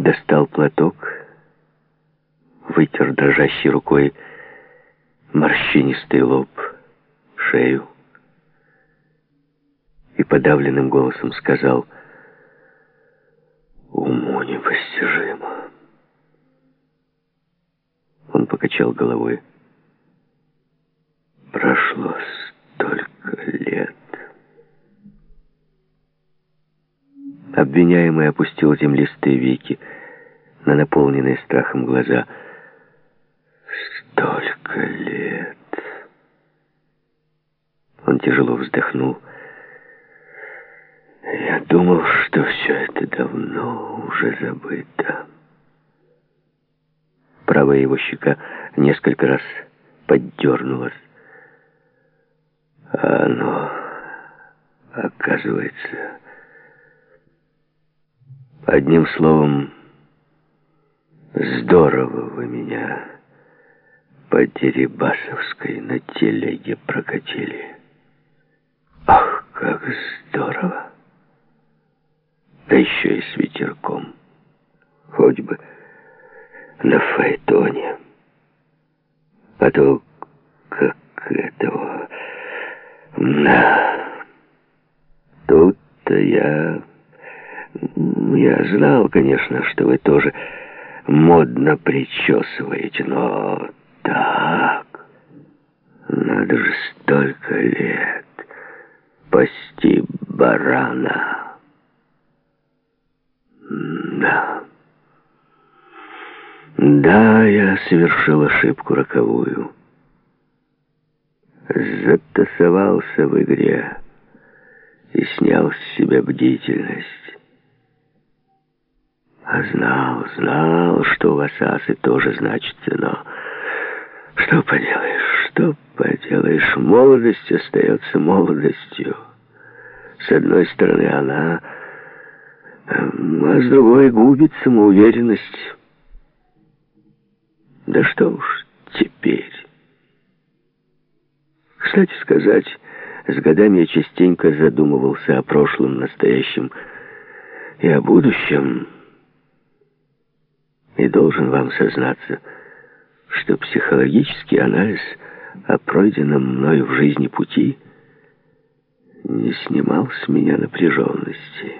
достал платок, вытер дрожащей рукой морщинистый лоб, шею и подавленным голосом сказал: «Уму непостижимо». Он покачал головой. «Прошло столько лет». Обвиняемый опустил землистые веки на наполненные страхом глаза. «Столько лет». Он тяжело вздохнул. «Я думал, что все это давно уже забыто». Правая его щека несколько раз поддернулась. А оно, оказывается... Одним словом, здорово вы меня по Дерибасовской на телеге прокатили. Ах, как здорово! Да еще и с ветерком. Хоть бы на фаэтоне. А то как этого... Да. Тут-то я знал, конечно, что вы тоже модно причесываете, но так... Надо же столько лет пасти барана. Да. Да, я совершил ошибку роковую. Затасовался в игре и снял с себя бдительность. А знал, что у вас асы тоже значится, но что поделаешь, молодость остается молодостью. С одной стороны она, а с другой губит самоуверенность. Да что уж теперь. Кстати сказать, с годами я частенько задумывался о прошлом, настоящем и о будущем. И должен вам сознаться, что психологический анализ о пройденном мною в жизни пути не снимал с меня напряженности.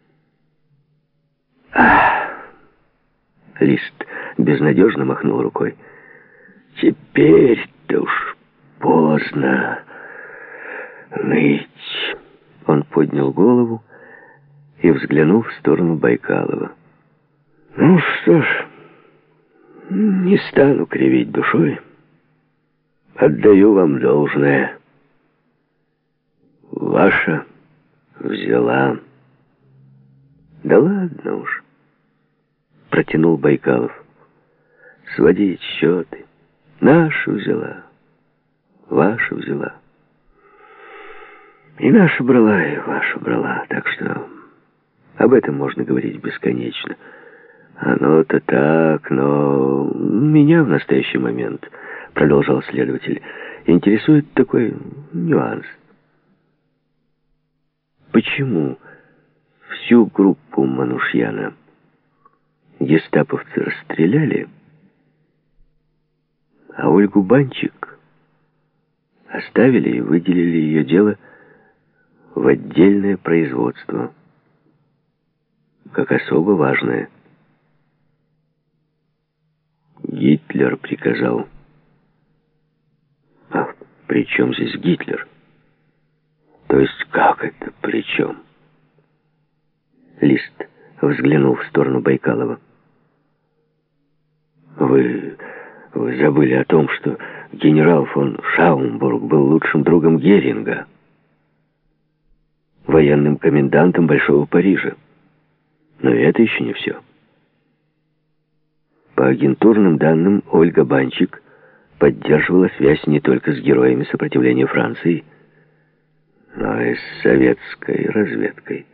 Лист безнадежно махнул рукой. Теперь-то уж поздно ныть. Он поднял голову и взглянул в сторону Байкалова. Ну что ж, не стану кривить душой. Отдаю вам должное. Ваша взяла. Да ладно уж, протянул Байкалов. Сводить счеты. Нашу взяла. Вашу взяла. И наша брала, и ваша брала. Так что об этом можно говорить бесконечно. Оно-то так, но меня в настоящий момент, продолжал следователь, интересует такой нюанс. Почему всю группу Манушьяна гестаповцы расстреляли, а Ольгу Банчик оставили и выделили ее дело в отдельное производство, как особо важное? Гитлер приказал. А при чем здесь Гитлер? То есть как это при чем? Лист взглянул в сторону Байкалова. Вы забыли о том, что генерал фон Шаумбург был лучшим другом Геринга, военным комендантом Большого Парижа. Но это еще не все. По агентурным данным, Ольга Банчик поддерживала связь не только с героями сопротивления Франции, но и с советской разведкой.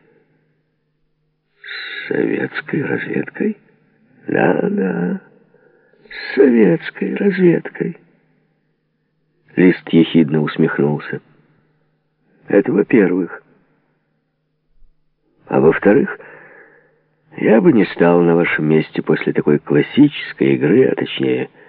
С советской разведкой? Да, с советской разведкой. Лист ехидно усмехнулся. Это во-первых. А во-вторых, Я бы не стал на вашем месте после такой классической игры, а точнее